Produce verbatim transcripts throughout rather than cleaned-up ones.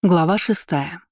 Глава шестая.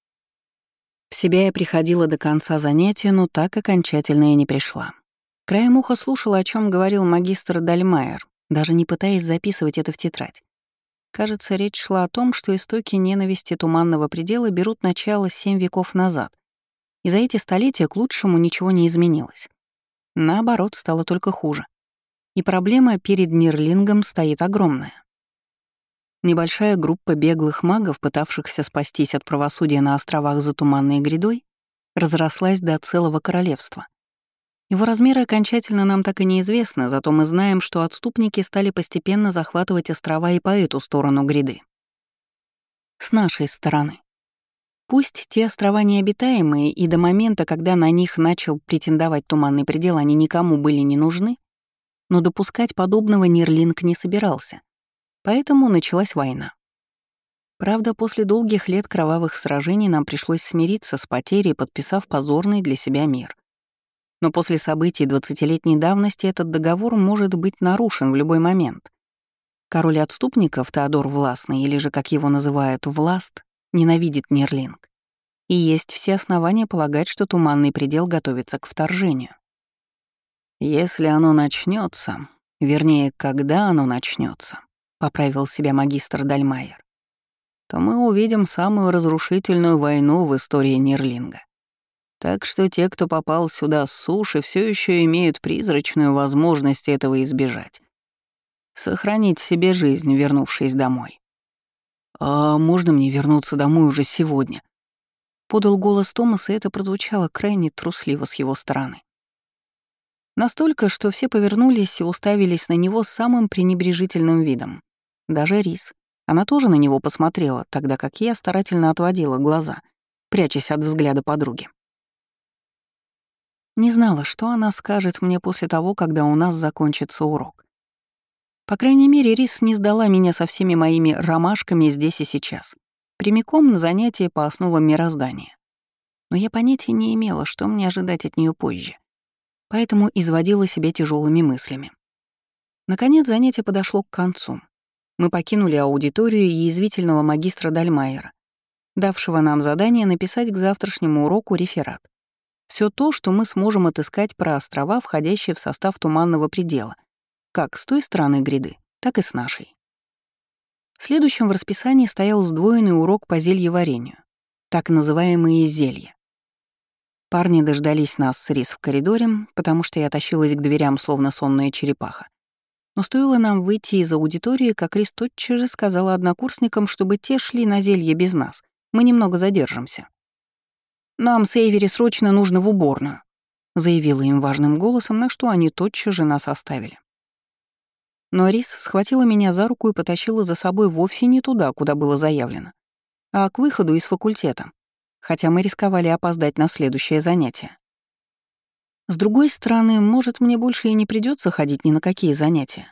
В себя я приходила до конца занятия, но так окончательно и не пришла. Краем уха слушала, о чем говорил магистр Дальмайер, даже не пытаясь записывать это в тетрадь. Кажется, речь шла о том, что истоки ненависти Туманного предела берут начало семь веков назад, и за эти столетия к лучшему ничего не изменилось. Наоборот, стало только хуже. И проблема перед Нирлингом стоит огромная. Небольшая группа беглых магов, пытавшихся спастись от правосудия на островах за Туманной грядой, разрослась до целого королевства. Его размеры окончательно нам так и неизвестны, зато мы знаем, что отступники стали постепенно захватывать острова и по эту сторону гряды. С нашей стороны. Пусть те острова необитаемые, и до момента, когда на них начал претендовать Туманный предел, они никому были не нужны, но допускать подобного Нирлинг не собирался. Поэтому началась война. Правда, после долгих лет кровавых сражений нам пришлось смириться с потерей, подписав позорный для себя мир. Но после событий двадцатилетней давности этот договор может быть нарушен в любой момент. Король отступников Теодор Властный, или же, как его называют, Власт, ненавидит Нирлинг. И есть все основания полагать, что Туманный предел готовится к вторжению. Если оно начнется, вернее, когда оно начнется, поправил себя магистр Дальмайер, то мы увидим самую разрушительную войну в истории Нирлинга. Так что те, кто попал сюда с суши, все еще имеют призрачную возможность этого избежать. Сохранить себе жизнь, вернувшись домой. «А можно мне вернуться домой уже сегодня?» Подал голос Томас, и это прозвучало крайне трусливо с его стороны. Настолько, что все повернулись и уставились на него с самым пренебрежительным видом. Даже Рис. Она тоже на него посмотрела, тогда как я старательно отводила глаза, прячась от взгляда подруги. Не знала, что она скажет мне после того, когда у нас закончится урок. По крайней мере, Рис не сдала меня со всеми моими ромашками здесь и сейчас, прямиком на занятие по основам мироздания. Но я понятия не имела, что мне ожидать от нее позже, поэтому изводила себя тяжелыми мыслями. Наконец занятие подошло к концу. Мы покинули аудиторию язвительного магистра Дальмайера, давшего нам задание написать к завтрашнему уроку реферат. Все то, что мы сможем отыскать про острова, входящие в состав Туманного предела, как с той стороны гряды, так и с нашей. Следующим в расписании стоял сдвоенный урок по зельеварению, так называемые зелья. Парни дождались нас с Рис в коридоре, потому что я тащилась к дверям, словно сонная черепаха. Но стоило нам выйти из аудитории, как Рис тотчас же сказала однокурсникам, чтобы те шли на зелье без нас. Мы немного задержимся. «Нам с Эйвери срочно нужно в уборную», — заявила им важным голосом, на что они тотчас же нас оставили. Но Рис схватила меня за руку и потащила за собой вовсе не туда, куда было заявлено, а к выходу из факультета, хотя мы рисковали опоздать на следующее занятие. С другой стороны, может, мне больше и не придется ходить ни на какие занятия.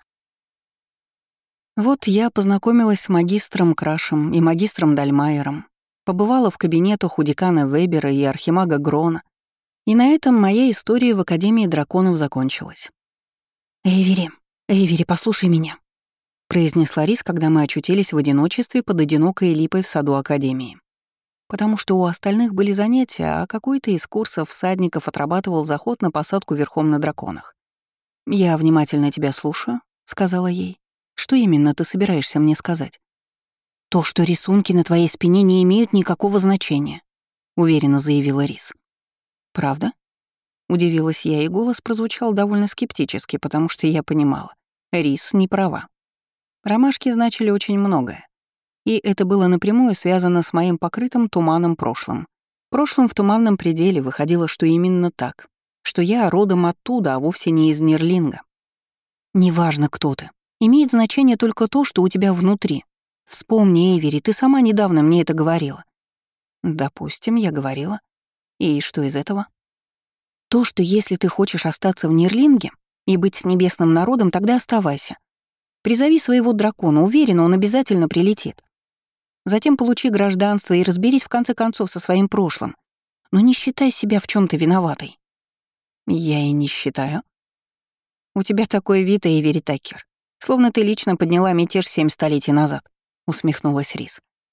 Вот я познакомилась с магистром Крашем и магистром Дальмайером, побывала в кабинетах у декана Вебера и архимага Грона, и на этом моя история в Академии драконов закончилась. «Эйвери, Эйвери, послушай меня», — произнесла Рис, когда мы очутились в одиночестве под одинокой липой в саду Академии. Потому что у остальных были занятия, а какой-то из курсов всадников отрабатывал заход на посадку верхом на драконах. «Я внимательно тебя слушаю», — сказала ей. «Что именно ты собираешься мне сказать?» «То, что рисунки на твоей спине не имеют никакого значения», — уверенно заявила Рис. «Правда?» — удивилась я, и голос прозвучал довольно скептически, потому что я понимала. Рис не права. Ромашки значили очень многое. И это было напрямую связано с моим покрытым туманом прошлым. Прошлым в Туманном пределе выходило, что именно так, что я родом оттуда, а вовсе не из Нирлинга. «Неважно, кто ты. Имеет значение только то, что у тебя внутри. Вспомни, Эйвери, ты сама недавно мне это говорила». «Допустим, я говорила. И что из этого?» «То, что если ты хочешь остаться в Нирлинге и быть с небесным народом, тогда оставайся. Призови своего дракона, уверена, он обязательно прилетит. Затем получи гражданство и разберись в конце концов со своим прошлым. Но не считай себя в чем то виноватой». «Я и не считаю». «У тебя такой вид, Эйвери Такер, словно ты лично подняла мятеж семь столетий назад», — усмехнулась Рис.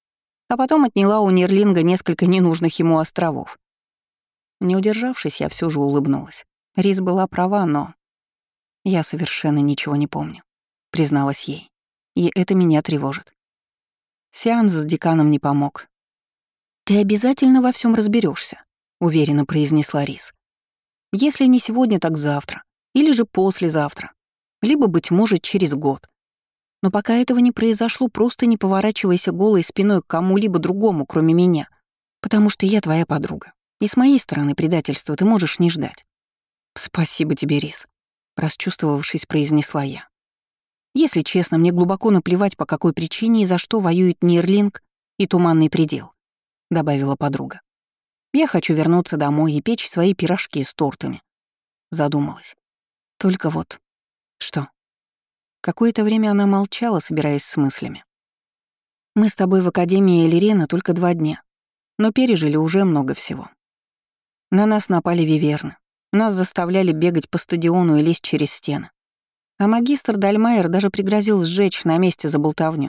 а потом отняла у Нерлинга несколько ненужных ему островов. Не удержавшись, я все же улыбнулась. Рис была права, но... Я совершенно ничего не помню, призналась ей. И это меня тревожит. Сеанс с деканом не помог. «Ты обязательно во всем разберешься, уверенно произнесла Рис. «Если не сегодня, так завтра. Или же послезавтра. Либо, быть может, через год. Но пока этого не произошло, просто не поворачивайся голой спиной к кому-либо другому, кроме меня. Потому что я твоя подруга. И с моей стороны предательства ты можешь не ждать». «Спасибо тебе, Рис», — расчувствовавшись, произнесла я. «Если честно, мне глубоко наплевать, по какой причине и за что воюют Нерлинг и Туманный предел», — добавила подруга. «Я хочу вернуться домой и печь свои пирожки с тортами». Задумалась. Только вот... Что? Какое-то время она молчала, собираясь с мыслями. «Мы с тобой в Академии Элирена только два дня, но пережили уже много всего. На нас напали виверны, нас заставляли бегать по стадиону и лезть через стены. А магистр Дальмайер даже пригрозил сжечь на месте за болтовню.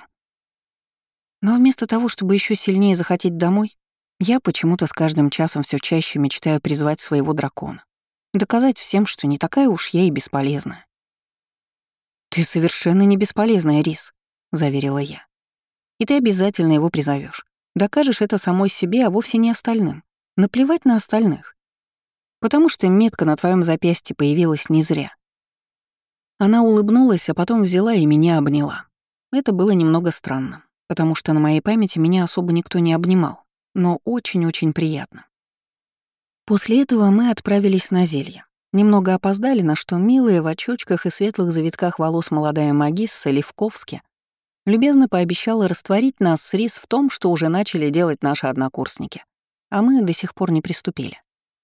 Но вместо того, чтобы еще сильнее захотеть домой, я почему-то с каждым часом все чаще мечтаю призвать своего дракона. Доказать всем, что не такая уж я и бесполезная». «Ты совершенно не бесполезная, Рис», — заверила я. «И ты обязательно его призовешь. Докажешь это самой себе, а вовсе не остальным. Наплевать на остальных. Потому что метка на твоем запястье появилась не зря». Она улыбнулась, а потом взяла и меня обняла. Это было немного странно, потому что на моей памяти меня особо никто не обнимал, но очень-очень приятно. После этого мы отправились на зелье. Немного опоздали, на что милая в очочках и светлых завитках волос молодая магисса Левковски любезно пообещала растворить нас с Рис в том, что уже начали делать наши однокурсники, а мы до сих пор не приступили.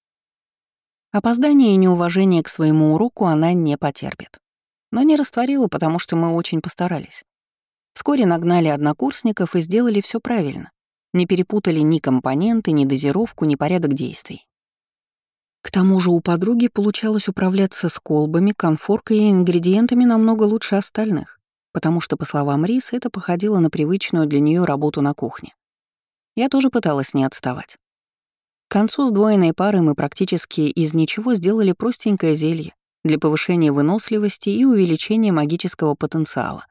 Опоздание и неуважение к своему уроку она не потерпит. Но не растворила, потому что мы очень постарались. Вскоре нагнали однокурсников и сделали все правильно. Не перепутали ни компоненты, ни дозировку, ни порядок действий. К тому же у подруги получалось управляться с колбами, конфоркой и ингредиентами намного лучше остальных, потому что, по словам Рис, это походило на привычную для нее работу на кухне. Я тоже пыталась не отставать. К концу сдвоенной пары мы практически из ничего сделали простенькое зелье для повышения выносливости и увеличения магического потенциала.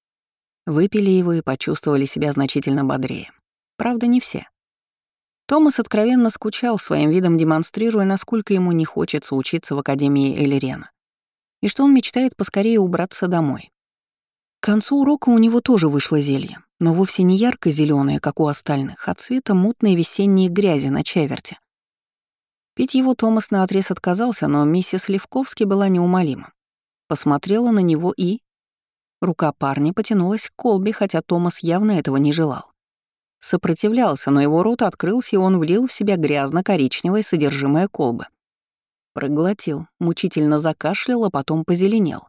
Выпили его и почувствовали себя значительно бодрее. Правда, не все. Томас откровенно скучал, своим видом демонстрируя, насколько ему не хочется учиться в Академии Элирена, и что он мечтает поскорее убраться домой. К концу урока у него тоже вышло зелье, но вовсе не ярко зеленое, как у остальных, а цвета мутной весенней грязи на чаверте. Пить его Томас наотрез отказался, но миссис Левковски была неумолима. Посмотрела на него и... Рука парня потянулась к колбе, хотя Томас явно этого не желал. Сопротивлялся, но его рот открылся, и он влил в себя грязно-коричневое содержимое колбы. Проглотил, мучительно закашлял, а потом позеленел.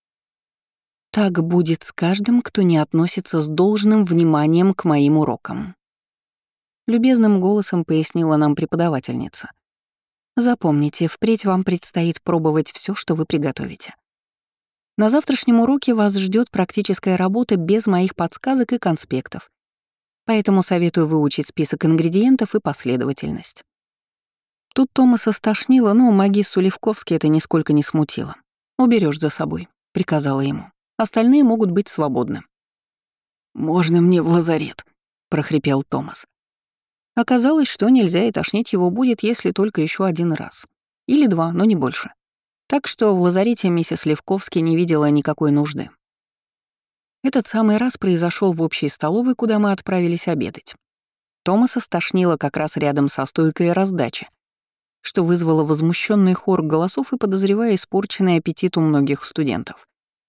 «Так будет с каждым, кто не относится с должным вниманием к моим урокам», — любезным голосом пояснила нам преподавательница. «Запомните, впредь вам предстоит пробовать все, что вы приготовите. На завтрашнем уроке вас ждет практическая работа без моих подсказок и конспектов, поэтому советую выучить список ингредиентов и последовательность». Тут Томаса стошнило, но магиссу Левковски это нисколько не смутило. «Уберешь за собой», — приказала ему. «Остальные могут быть свободны». «Можно мне в лазарет?» — прохрипел Томас. Оказалось, что нельзя, и тошнить его будет, если только еще один раз. Или два, но не больше. Так что в лазарете миссис Левковски не видела никакой нужды. Этот самый раз произошел в общей столовой, куда мы отправились обедать. Томаса стошнило как раз рядом со стойкой раздачи, что вызвало возмущенный хор голосов и, подозревая, испорченный аппетит у многих студентов.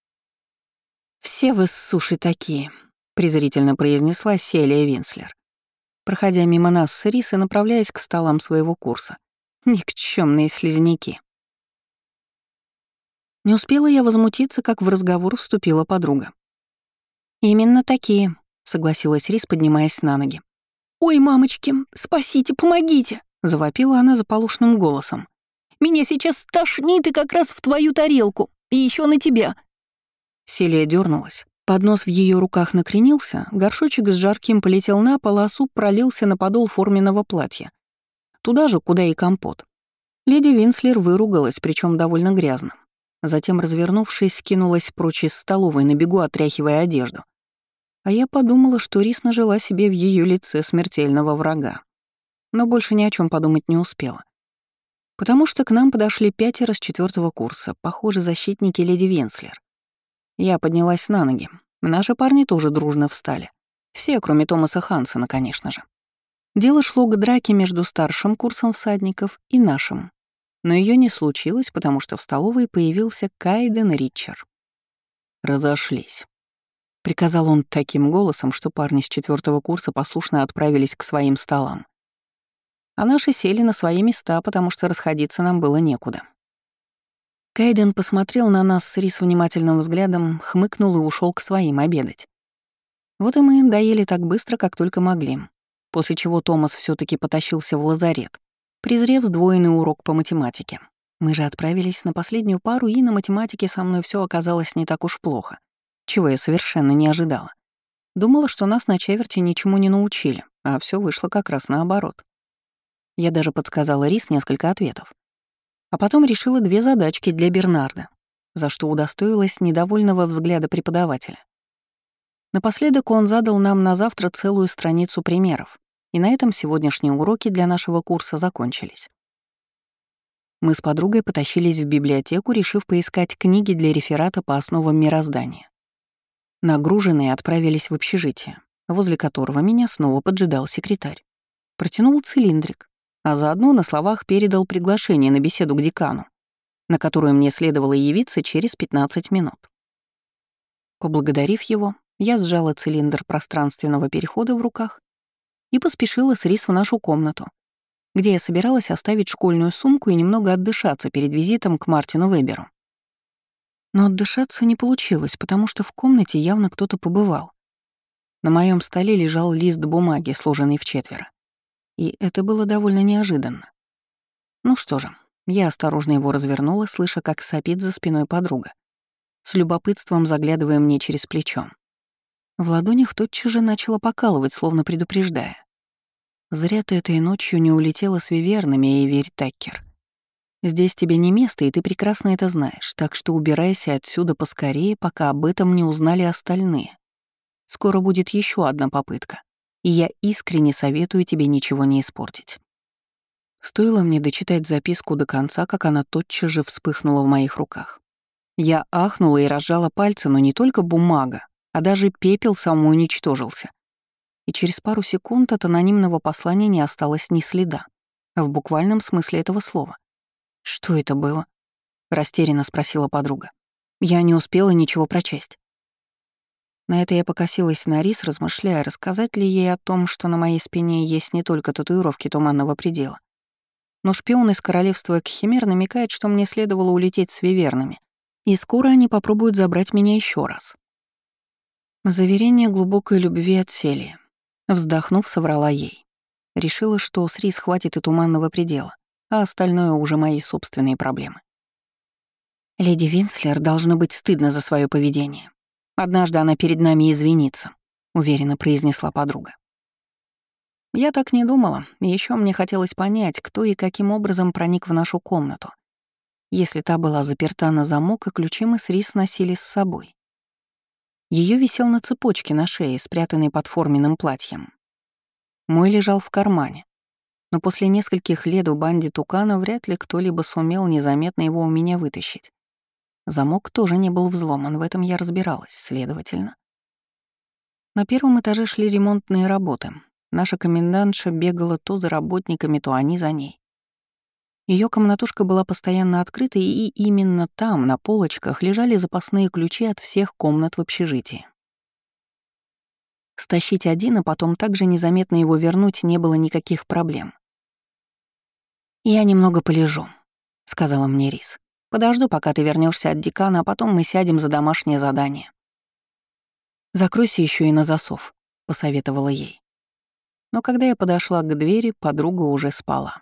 «Все вы, суши, такие», — презрительно произнесла Селия Винслер, проходя мимо нас с Рис и направляясь к столам своего курса. «Никчёмные слизняки». Не успела я возмутиться, как в разговор вступила подруга. «Именно такие», — согласилась Рис, поднимаясь на ноги. «Ой, мамочки, спасите, помогите!» — завопила она заполошным голосом. «Меня сейчас тошнит и как раз в твою тарелку, и еще на тебя!» Селия дернулась, Поднос в ее руках накренился, горшочек с жарким полетел на пол, а суп пролился на подол форменного платья. Туда же, куда и компот. Леди Винслер выругалась, причем довольно грязно. Затем, развернувшись, кинулась прочь из столовой, на бегу отряхивая одежду. А я подумала, что Рис нажила себе в ее лице смертельного врага. Но больше ни о чем подумать не успела. Потому что к нам подошли пятеро с четвертого курса, похоже, защитники леди Винслер. Я поднялась на ноги. Наши парни тоже дружно встали. Все, кроме Томаса Хансена, конечно же. Дело шло к драке между старшим курсом всадников и нашим. Но ее не случилось, потому что в столовой появился Кайден Ричер. «Разошлись», — приказал он таким голосом, что парни с четвертого курса послушно отправились к своим столам. А наши сели на свои места, потому что расходиться нам было некуда. Кайден посмотрел на нас с Рис внимательным взглядом, хмыкнул и ушел к своим обедать. Вот и мы доели так быстро, как только могли, после чего Томас все таки потащился в лазарет, презрев сдвоенный урок по математике. Мы же отправились на последнюю пару, и на математике со мной все оказалось не так уж плохо, чего я совершенно не ожидала. Думала, что нас на четверти ничему не научили, а все вышло как раз наоборот. Я даже подсказала Рис несколько ответов. А потом решила две задачки для Бернарда, за что удостоилась недовольного взгляда преподавателя. Напоследок он задал нам на завтра целую страницу примеров, и на этом сегодняшние уроки для нашего курса закончились. Мы с подругой потащились в библиотеку, решив поискать книги для реферата по основам мироздания. Нагруженные отправились в общежитие, возле которого меня снова поджидал секретарь. Протянул цилиндрик, а заодно на словах передал приглашение на беседу к декану, на которую мне следовало явиться через пятнадцать минут. Поблагодарив его, я сжала цилиндр пространственного перехода в руках и поспешила с Рис в нашу комнату, где я собиралась оставить школьную сумку и немного отдышаться перед визитом к Мартину Веберу. Но отдышаться не получилось, потому что в комнате явно кто-то побывал. На моем столе лежал лист бумаги, сложенный вчетверо. И это было довольно неожиданно. Ну что же, я осторожно его развернула, слыша, как сопит за спиной подруга, с любопытством заглядывая мне через плечо. В ладонях тотчас же начала покалывать, словно предупреждая. «Зря ты этой ночью не улетела с вивернами, Эйверь Таккер. Здесь тебе не место, и ты прекрасно это знаешь, так что убирайся отсюда поскорее, пока об этом не узнали остальные. Скоро будет еще одна попытка, и я искренне советую тебе ничего не испортить». Стоило мне дочитать записку до конца, как она тотчас же вспыхнула в моих руках. Я ахнула и разжала пальцы, но не только бумага, а даже пепел самоуничтожился. И через пару секунд от анонимного послания не осталось ни следа, в буквальном смысле этого слова. «Что это было?» — растерянно спросила подруга. «Я не успела ничего прочесть». На это я покосилась на Рис, размышляя, рассказать ли ей о том, что на моей спине есть не только татуировки Туманного предела. Но шпион из королевства Кхимер намекает, что мне следовало улететь с вивернами, и скоро они попробуют забрать меня еще раз. Заверение глубокой любви от Селии. Вздохнув, соврала ей. Решила, что с Рис хватит и Туманного предела, а остальное уже мои собственные проблемы. Леди Винслер должно быть стыдно за свое поведение. Однажды она перед нами извинится, уверенно произнесла подруга. Я так не думала, и еще мне хотелось понять, кто и каким образом проник в нашу комнату, если та была заперта на замок, и ключи мы с Рис носили с собой. Ее висел на цепочке на шее, спрятанной под форменным платьем. Мой лежал в кармане, но после нескольких лет в банде Тукана вряд ли кто-либо сумел незаметно его у меня вытащить. Замок тоже не был взломан, в этом я разбиралась, следовательно. На первом этаже шли ремонтные работы. Наша комендантша бегала то за работниками, то они за ней. Ее комнатушка была постоянно открытой, и именно там, на полочках, лежали запасные ключи от всех комнат в общежитии. Стащить один, а потом также незаметно его вернуть не было никаких проблем. «Я немного полежу», — сказала мне Рис. «Подожду, пока ты вернешься от декана, а потом мы сядем за домашнее задание». «Закройся еще и на засов», — посоветовала ей. Но когда я подошла к двери, подруга уже спала.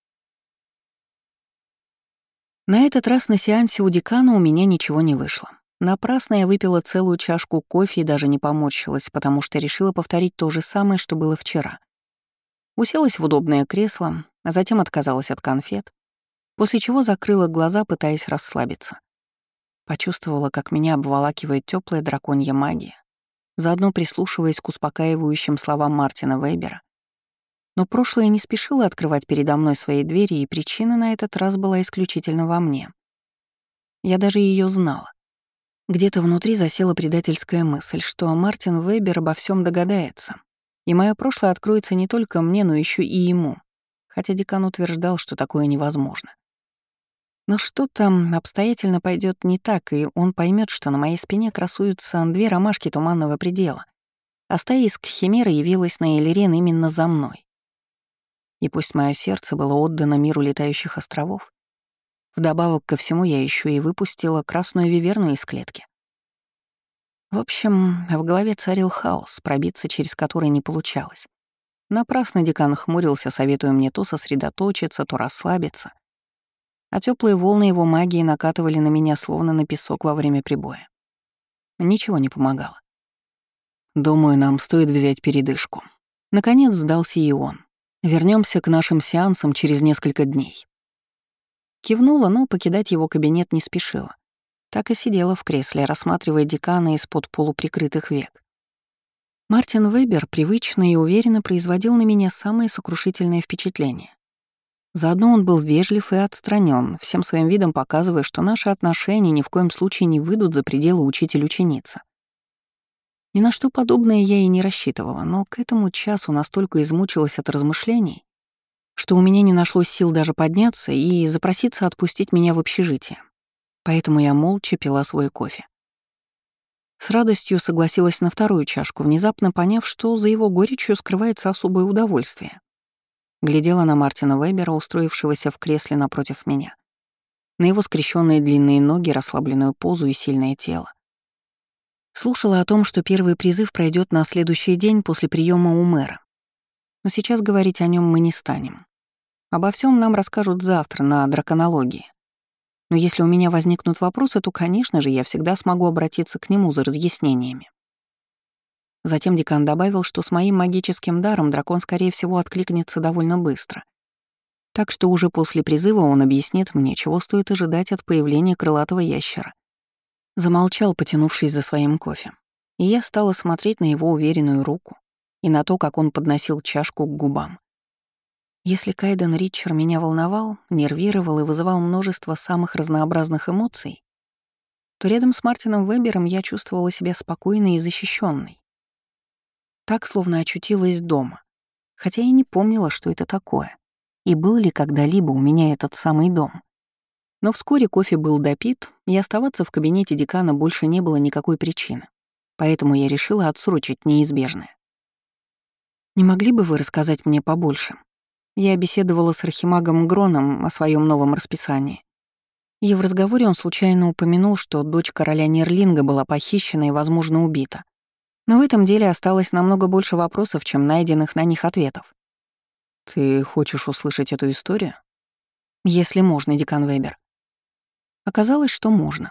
На этот раз на сеансе у декана у меня ничего не вышло. Напрасно я выпила целую чашку кофе и даже не поморщилась, потому что решила повторить то же самое, что было вчера. Уселась в удобное кресло, а затем отказалась от конфет, после чего закрыла глаза, пытаясь расслабиться. Почувствовала, как меня обволакивает теплая драконья магия, заодно прислушиваясь к успокаивающим словам Мартина Вебера. Но прошлое не спешило открывать передо мной свои двери, и причина на этот раз была исключительно во мне. Я даже ее знала. Где-то внутри засела предательская мысль, что Мартин Вебер обо всем догадается, и мое прошлое откроется не только мне, но еще и ему, хотя декан утверждал, что такое невозможно. Но что-то обстоятельно пойдет не так, и он поймет, что на моей спине красуются две ромашки туманного предела, а стая из Кхимеры явилась на Элерен именно за мной. И пусть мое сердце было отдано миру летающих островов, вдобавок ко всему я еще и выпустила красную виверну из клетки. В общем, в голове царил хаос, пробиться через который не получалось. Напрасно декан хмурился, советуя мне то сосредоточиться, то расслабиться. А теплые волны его магии накатывали на меня, словно на песок во время прибоя. Ничего не помогало. «Думаю, нам стоит взять передышку». Наконец сдался и он. Вернемся к нашим сеансам через несколько дней. Кивнула, но покидать его кабинет не спешила. Так и сидела в кресле, рассматривая декана из-под полуприкрытых век. Мартин Вебер привычно и уверенно производил на меня самое сокрушительное впечатление. Заодно он был вежлив и отстранен, всем своим видом показывая, что наши отношения ни в коем случае не выйдут за пределы учитель-ученица. Ни на что подобное я и не рассчитывала, но к этому часу настолько измучилась от размышлений, что у меня не нашлось сил даже подняться и запроситься отпустить меня в общежитие. Поэтому я молча пила свой кофе. С радостью согласилась на вторую чашку, внезапно поняв, что за его горечью скрывается особое удовольствие. Глядела на Мартина Вебера, устроившегося в кресле напротив меня, на его скрещенные длинные ноги, расслабленную позу и сильное тело. Слушала о том, что первый призыв пройдет на следующий день после приема у мэра. Но сейчас говорить о нем мы не станем. Обо всем нам расскажут завтра на драконологии. Но если у меня возникнут вопросы, то, конечно же, я всегда смогу обратиться к нему за разъяснениями. Затем декан добавил, что с моим магическим даром дракон, скорее всего, откликнется довольно быстро. Так что уже после призыва он объяснит мне, чего стоит ожидать от появления крылатого ящера. Замолчал, потянувшись за своим кофе. И я стала смотреть на его уверенную руку и на то, как он подносил чашку к губам. Если Кайден Ричер меня волновал, нервировал и вызывал множество самых разнообразных эмоций, то рядом с Мартином Вебером я чувствовала себя спокойной и защищенной. Так, словно очутилась дома, хотя и не помнила, что это такое, и был ли когда-либо у меня этот самый дом. Но вскоре кофе был допит, и оставаться в кабинете декана больше не было никакой причины, поэтому я решила отсрочить неизбежное. «Не могли бы вы рассказать мне побольше?» Я беседовала с архимагом Гроном о своем новом расписании. И в разговоре он случайно упомянул, что дочь короля Нерлинга была похищена и, возможно, убита. Но в этом деле осталось намного больше вопросов, чем найденных на них ответов. «Ты хочешь услышать эту историю?» «Если можно, декан Вебер». Оказалось, что можно.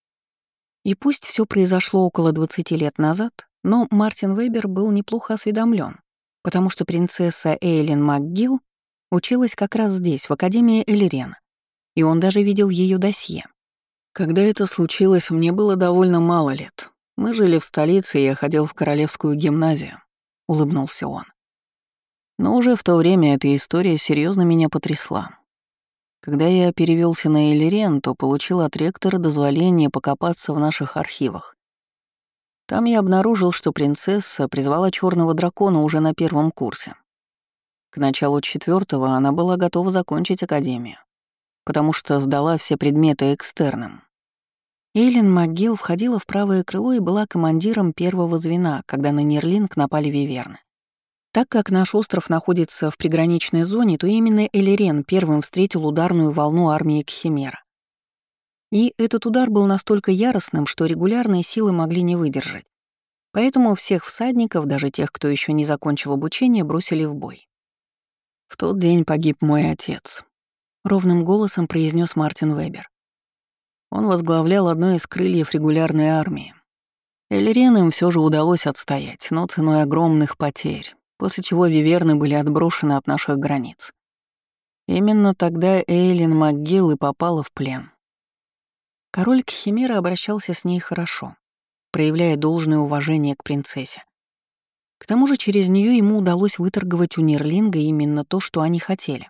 И пусть все произошло около двадцати лет назад, но Мартин Вебер был неплохо осведомлен, потому что принцесса Эйлин МакГилл училась как раз здесь, в Академии Элерена, и он даже видел ее досье. Когда это случилось, мне было довольно мало лет. Мы жили в столице, и я ходил в королевскую гимназию, — улыбнулся он. Но уже в то время эта история серьезно меня потрясла. Когда я перевелся на Элерен, то получил от ректора дозволение покопаться в наших архивах. Там я обнаружил, что принцесса призвала черного дракона уже на первом курсе. К началу четвертого она была готова закончить академию, потому что сдала все предметы экстерном. Эйлин МакГилл входила в правое крыло и была командиром первого звена, когда на Нерлинг напали виверны. Так как наш остров находится в приграничной зоне, то именно Элерен первым встретил ударную волну армии Кхимера. И этот удар был настолько яростным, что регулярные силы могли не выдержать. Поэтому всех всадников, даже тех, кто еще не закончил обучение, бросили в бой. «В тот день погиб мой отец», — ровным голосом произнес Мартин Вебер. Он возглавлял одно из крыльев регулярной армии. Эльрен им все же удалось отстоять, но ценой огромных потерь, после чего виверны были отброшены от наших границ. Именно тогда Эйлин МакГилл и попала в плен. Король Кхимера обращался с ней хорошо, проявляя должное уважение к принцессе. К тому же через нее ему удалось выторговать у Нерлинга именно то, что они хотели.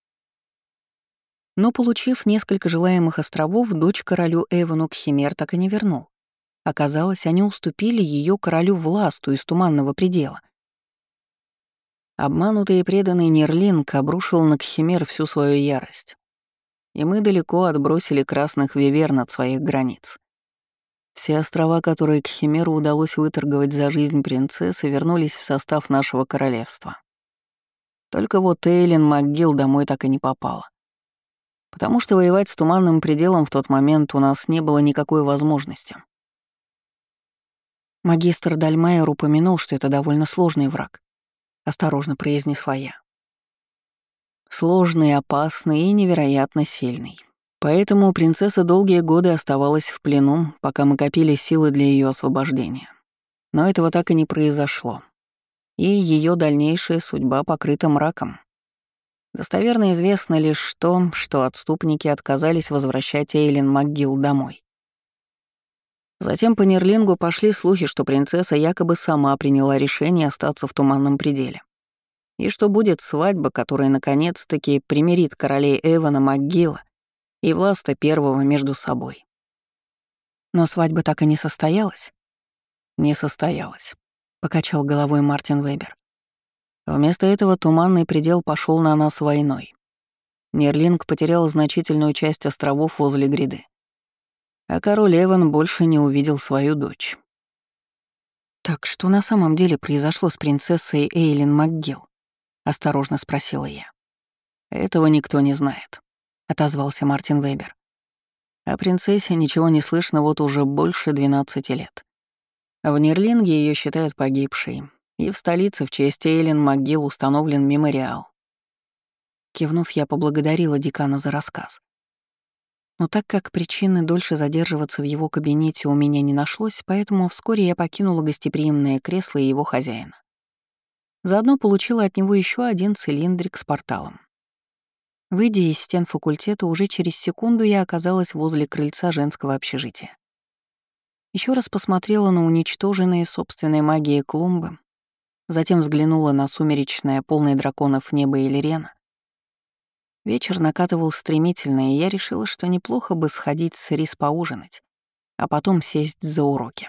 Но, получив несколько желаемых островов, дочь королю Эвану Кхимер так и не вернул. Оказалось, они уступили ее королю Власту из Туманного предела. Обманутый и преданный Нерлинг обрушил на Кхимер всю свою ярость. И мы далеко отбросили красных виверн от своих границ. Все острова, которые Кхимеру удалось выторговать за жизнь принцессы, вернулись в состав нашего королевства. Только вот Эйлин МакГилл домой так и не попала. Потому что воевать с Туманным пределом в тот момент у нас не было никакой возможности. Магистр Дальмайер упомянул, что это довольно сложный враг. Осторожно произнесла я. Сложный, опасный и невероятно сильный. Поэтому принцесса долгие годы оставалась в плену, пока мы копили силы для ее освобождения. Но этого так и не произошло. И ее дальнейшая судьба покрыта мраком. Достоверно известно лишь то, что отступники отказались возвращать Эйлин МакГилл домой. Затем по Нерлингу пошли слухи, что принцесса якобы сама приняла решение остаться в Туманном пределе. И что будет свадьба, которая наконец-таки примирит королей Эвана МакГилла и Власта Первого между собой. Но свадьба так и не состоялась? Не состоялась, покачал головой Мартин Вебер. Вместо этого Туманный предел пошел на нас войной. Нерлинг потерял значительную часть островов возле гряды. А король Эван больше не увидел свою дочь. «Так что на самом деле произошло с принцессой Эйлин МакГилл?» — осторожно спросила я. «Этого никто не знает», — отозвался Мартин Вебер. О принцессе ничего не слышно вот уже больше двенадцати лет. В Нерлинге ее считают погибшей, и в столице в честь Эйлин МакГилл установлен мемориал. Кивнув, я поблагодарила декана за рассказ. Но так как причины дольше задерживаться в его кабинете у меня не нашлось, поэтому вскоре я покинула гостеприимное кресло и его хозяина. Заодно получила от него еще один цилиндрик с порталом. Выйдя из стен факультета, уже через секунду я оказалась возле крыльца женского общежития. Еще раз посмотрела на уничтоженные собственной магией клумбы, затем взглянула на сумеречное, полное драконов небо Эльрена. Вечер накатывал стремительно, и я решила, что неплохо бы сходить с Рис поужинать, а потом сесть за уроки.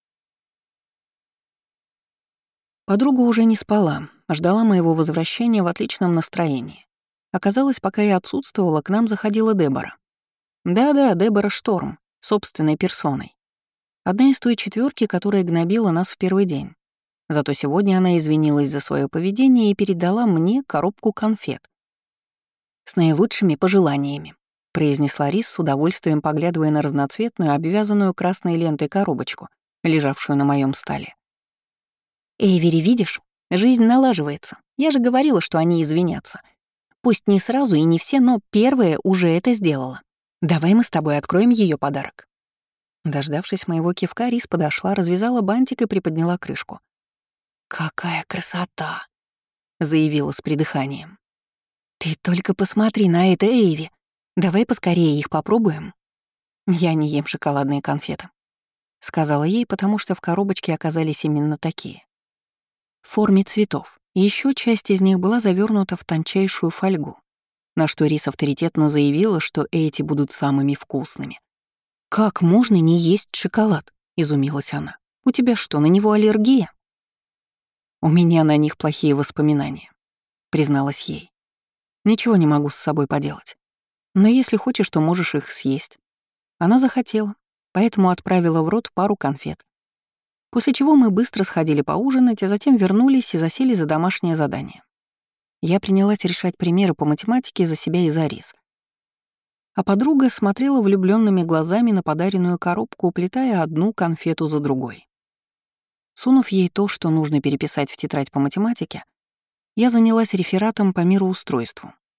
Подруга уже не спала, ждала моего возвращения в отличном настроении. Оказалось, пока я отсутствовала, к нам заходила Дебора. Да-да, Дебора Шторм, собственной персоной. Одна из той четверки, которая гнобила нас в первый день. Зато сегодня она извинилась за свое поведение и передала мне коробку конфет. «С наилучшими пожеланиями», — произнесла Рис с удовольствием, поглядывая на разноцветную, обвязанную красной лентой коробочку, лежавшую на моем столе. «Эйвери, видишь? Жизнь налаживается. Я же говорила, что они извинятся. Пусть не сразу и не все, но первая уже это сделала. Давай мы с тобой откроем ее подарок». Дождавшись моего кивка, Рис подошла, развязала бантик и приподняла крышку. «Какая красота!» — заявила с придыханием. «Ты только посмотри на это, Эйви. Давай поскорее их попробуем». «Я не ем шоколадные конфеты», — сказала ей, потому что в коробочке оказались именно такие. В форме цветов. Еще часть из них была завернута в тончайшую фольгу, на что Рис авторитетно заявила, что эти будут самыми вкусными. «Как можно не есть шоколад?» — изумилась она. «У тебя что, на него аллергия?» «У меня на них плохие воспоминания», — призналась ей. «Ничего не могу с собой поделать. Но если хочешь, то можешь их съесть». Она захотела, поэтому отправила в рот пару конфет. После чего мы быстро сходили поужинать, а затем вернулись и засели за домашнее задание. Я принялась решать примеры по математике за себя и за Рис. А подруга смотрела влюбленными глазами на подаренную коробку, уплетая одну конфету за другой. Сунув ей то, что нужно переписать в тетрадь по математике, я занялась рефератом по мироустройству.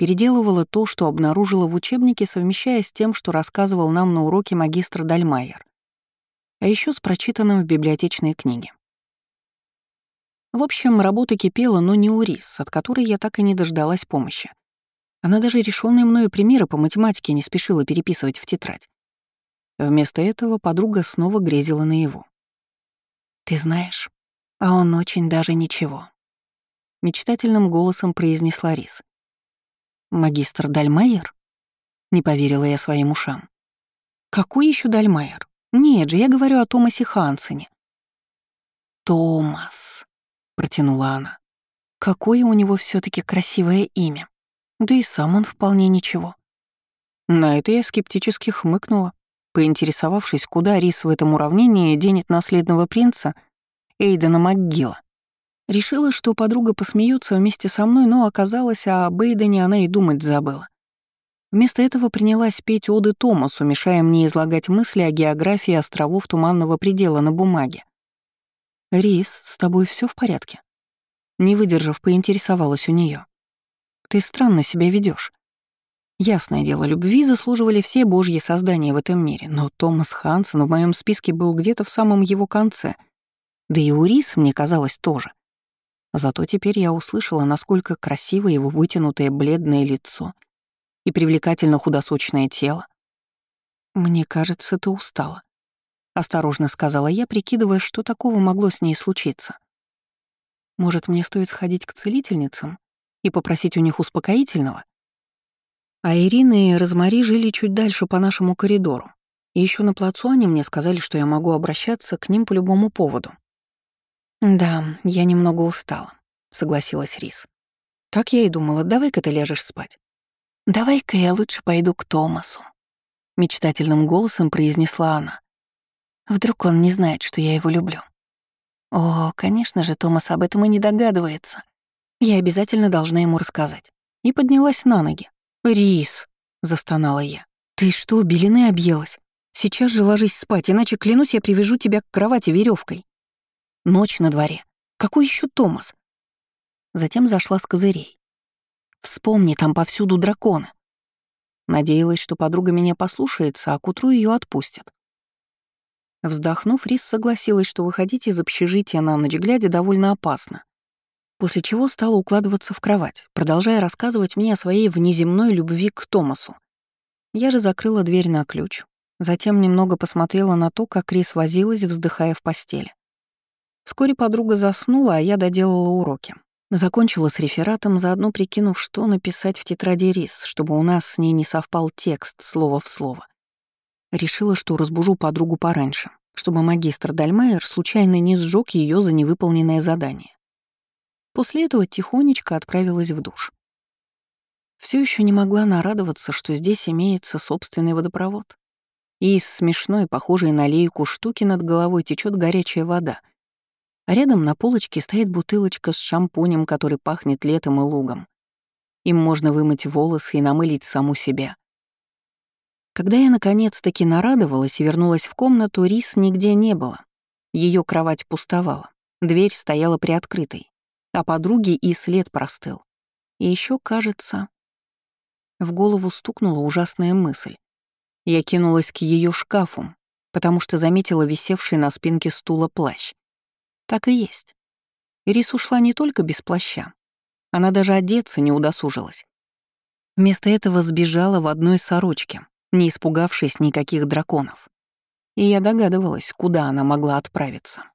переделывала то, что обнаружила в учебнике, совмещая с тем, что рассказывал нам на уроке магистр Дальмайер, а еще с прочитанным в библиотечной книге. В общем, работа кипела, но не у Рис, от которой я так и не дождалась помощи. Она даже решенные мною примеры по математике не спешила переписывать в тетрадь. Вместо этого подруга снова грезила наяву. «Ты знаешь, а он очень даже ничего», — мечтательным голосом произнесла Рис. «Магистр Дальмайер?» — не поверила я своим ушам. «Какой еще Дальмайер? Нет же, я говорю о Томасе Хансене». «Томас», — протянула она. «Какое у него все таки красивое имя. Да и сам он вполне ничего». На это я скептически хмыкнула, поинтересовавшись, куда Рис в этом уравнении денет наследного принца Эйдена МакГилла. Решила, что подруга посмеется вместе со мной, но оказалось, об Эйдене она и думать забыла. Вместо этого принялась петь оды Томасу, мешая мне излагать мысли о географии островов Туманного предела на бумаге. «Рис, с тобой все в порядке?» Не выдержав, поинтересовалась у нее. «Ты странно себя ведешь. Ясное дело, любви заслуживали все божьи создания в этом мире, но Томас Хансен в моем списке был где-то в самом его конце. Да и у Рис, мне казалось, тоже. Зато теперь я услышала, насколько красиво его вытянутое бледное лицо и привлекательно худосочное тело. «Мне кажется, ты устала», — осторожно сказала я, прикидывая, что такого могло с ней случиться. «Может, мне стоит сходить к целительницам и попросить у них успокоительного?» А Ирина и Розмари жили чуть дальше по нашему коридору, и еще на плацу они мне сказали, что я могу обращаться к ним по любому поводу. «Да, я немного устала», — согласилась Рис. «Так я и думала, давай-ка ты ляжешь спать». «Давай-ка я лучше пойду к Томасу», — мечтательным голосом произнесла она. «Вдруг он не знает, что я его люблю». О, конечно же, Томас об этом и не догадывается. Я обязательно должна ему рассказать. И поднялась на ноги. «Рис», — застонала я, — «ты что, белины объелась? Сейчас же ложись спать, иначе, клянусь, я привяжу тебя к кровати веревкой. Ночь на дворе. Какой еще Томас?» Затем зашла с козырей. «Вспомни, там повсюду драконы». Надеялась, что подруга меня послушается, а к утру ее отпустят. Вздохнув, Рис согласилась, что выходить из общежития на ночь глядя довольно опасно. После чего стала укладываться в кровать, продолжая рассказывать мне о своей внеземной любви к Томасу. Я же закрыла дверь на ключ, затем немного посмотрела на то, как Рис возилась, вздыхая в постели. Вскоре подруга заснула, а я доделала уроки. Закончила с рефератом, заодно прикинув, что написать в тетради Рис, чтобы у нас с ней не совпал текст слово в слово. Решила, что разбужу подругу пораньше, чтобы магистр Дальмайер случайно не сжёг ее за невыполненное задание. После этого тихонечко отправилась в душ. Все еще не могла нарадоваться, что здесь имеется собственный водопровод. И из смешной, похожей на лейку штуки над головой течет горячая вода. А рядом на полочке стоит бутылочка с шампунем, который пахнет летом и лугом. Им можно вымыть волосы и намылить саму себя. Когда я наконец-таки нарадовалась и вернулась в комнату, Рис нигде не было. Ее кровать пустовала, дверь стояла приоткрытой, а подруги и след простыл. И еще, кажется, в голову стукнула ужасная мысль. Я кинулась к ее шкафу, потому что заметила висевший на спинке стула плащ. Так и есть. Рис ушла не только без плаща, она даже одеться не удосужилась. Вместо этого сбежала в одной сорочке, не испугавшись никаких драконов. И я догадывалась, куда она могла отправиться.